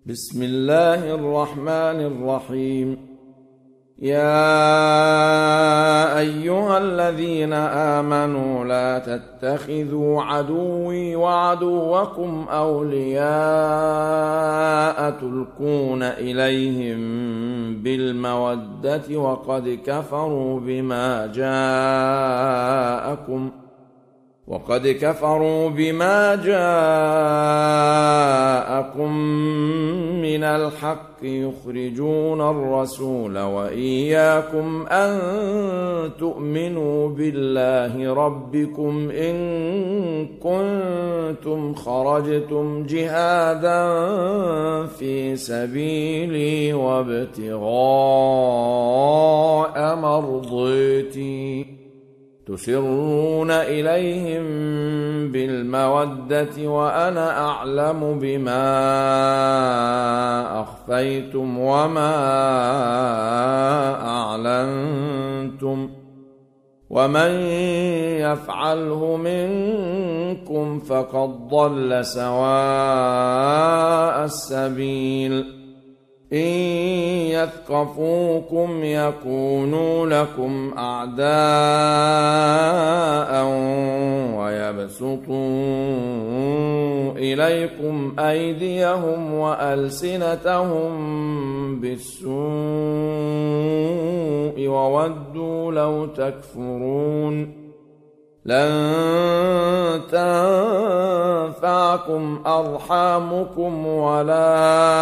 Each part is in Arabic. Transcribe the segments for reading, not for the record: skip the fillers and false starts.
بسم الله الرحمن الرحيم. يا أيها الذين آمنوا لا تتخذوا عدوي وعدوكم أولياء تلقون إليهم بالمودة وقد كفروا بما جاءكم من الحق يخرجون الرسول وإياكم أن تؤمنوا بالله ربكم إن كنتم خرجتم جهادا في سبيلي وابتغاء مرضاتي تسرون إليهم بالمودة وأنا أعلم بما أخفيتم وما أعلنتم ومن يفعله منكم فقد ضل سواء السبيل. إن يثقفوكم يكونوا لكم أعداء ويبسطوا إليكم أيديهم وألسنتهم بالسوء وودوا لو تكفرون. لن تنفعكم أرحامكم ولا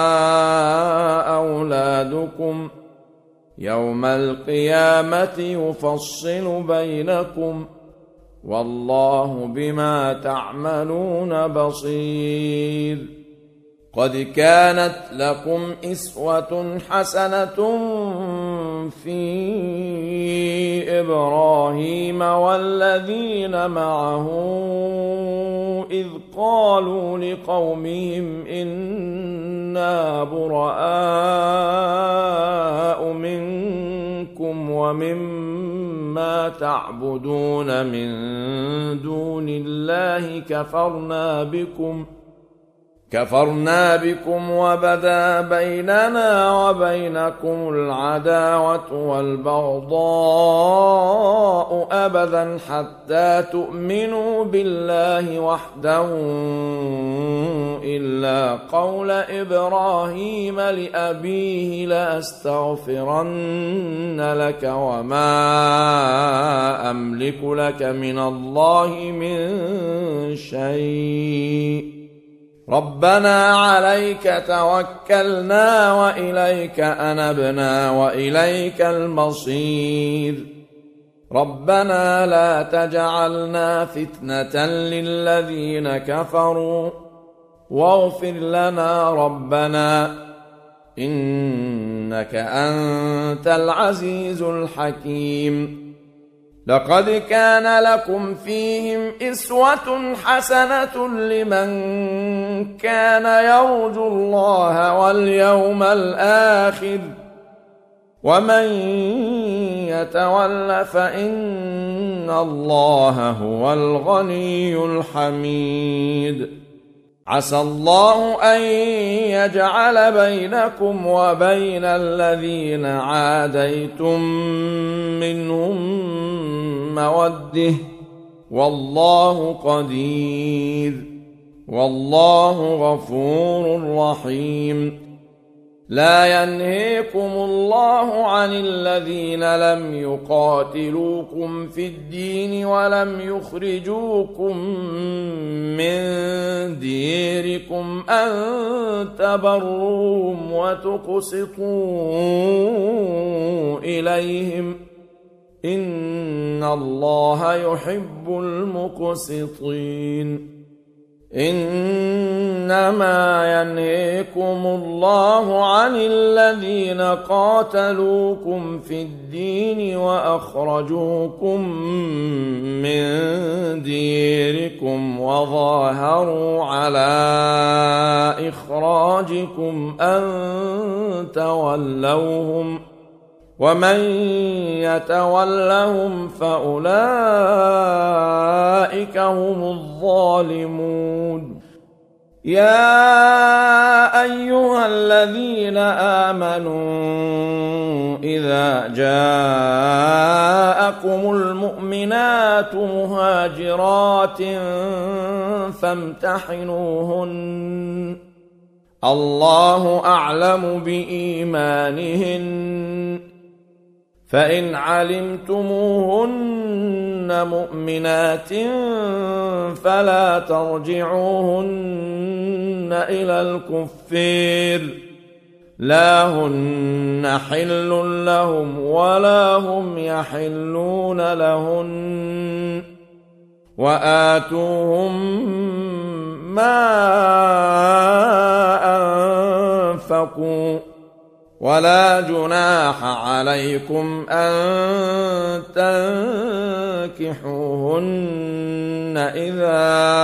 أولادكم يوم القيامة يفصل بينكم والله بما تعملون بصير. قد كانت لكم أسوة حسنة في إبراهيم والذين معه إذ قالوا لقومهم إنا براء منكم ومما تعبدون من دون الله كفرنا بكم وبدا بيننا وبينكم العداوة والبغضاء أبدا حتى تؤمنوا بالله وحده إلا قول إبراهيم لأبيه لأستغفرن لك وما أملك لك من الله من شيء ربنا عليك توكلنا وإليك أنبنا وإليك المصير. ربنا لا تجعلنا فتنة للذين كفروا واغفر لنا ربنا إنك أنت العزيز الحكيم. لقد كان لكم فيهم أسوة حسنة لمن كان يرجو الله واليوم الآخر ومن يتول فإن الله هو الغني الحميد. عسى الله أن يجعل بينكم وبين الذين عاديتم منهم مودة والله قدير والله غفور رحيم. لا ينهيكم الله عن الذين لم يقاتلوكم في الدين ولم يخرجوكم من ديركم أن تبروهم وتقسطوا إليهم إن الله يحب المقسطين. إنما ينهيكم الله عن الذين قاتلوكم في الدين وأخرجوكم من ديركم وظاهروا على إخراجكم أن تولوهم ومن يتولهم فأولئك هم الظالمون. يا أيها الذين آمنوا إذا جاءكم المؤمنات مهاجرات فامتحنوهن الله أعلم بإيمانهن فإن علمتموهن مؤمنات فلا ترجعوهن إلى الكفار لا هن حل لهم ولا هم يحلون لهن وآتوهم ما أنفقوا ولا جناح عليكم أن تنكحوهن إذا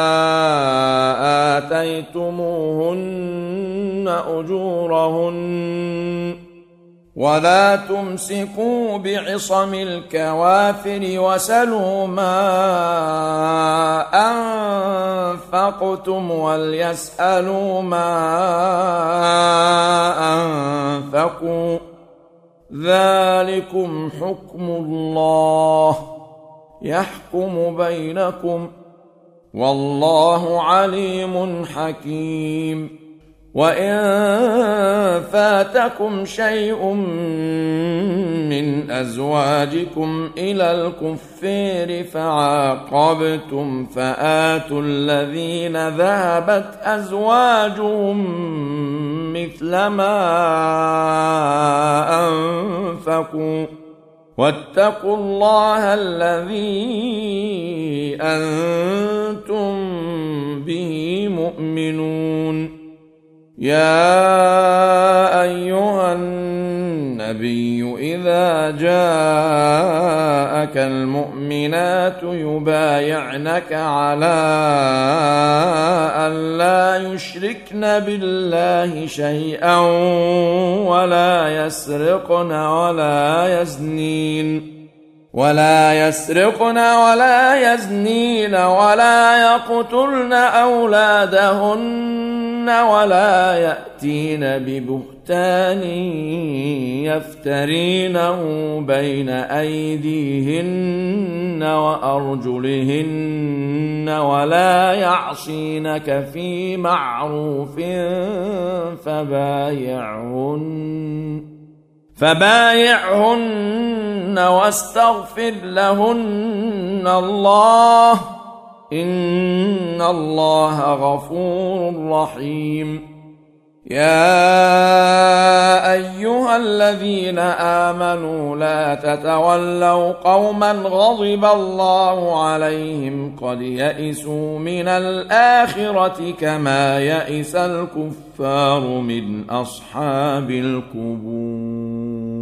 آتيتموهن أجورهن ولا تمسكوا بعصم الكوافر وسلوا ما أنفقتم وليسألوا ما أنفقوا ذلكم حكم الله يحكم بينكم والله عليم حكيم وإن فاتكم شيء من أزواجكم إلى الكفار فعاقبتم فآتوا الذين ذهبت أزواجهم مثل ما أنفقوا واتقوا الله الذي أنتم به مؤمنون يا أيها النبي إذا جاءك المؤمنات يبايعنك على أن لا يشركن بالله شيئا ولا يسرقن ولا يزنين ولا يقتلن أولادهن ولا يأتين ببهتان يفترينه بين أيديهن وأرجلهن ولا يعصينك في معروف فبايعهن واستغفر لهن الله إن الله غفور رحيم يا أيها الذين آمنوا لا تتولوا قوما غضب الله عليهم قد يئسوا من الآخرة كما يئس الكفار من أصحاب القبور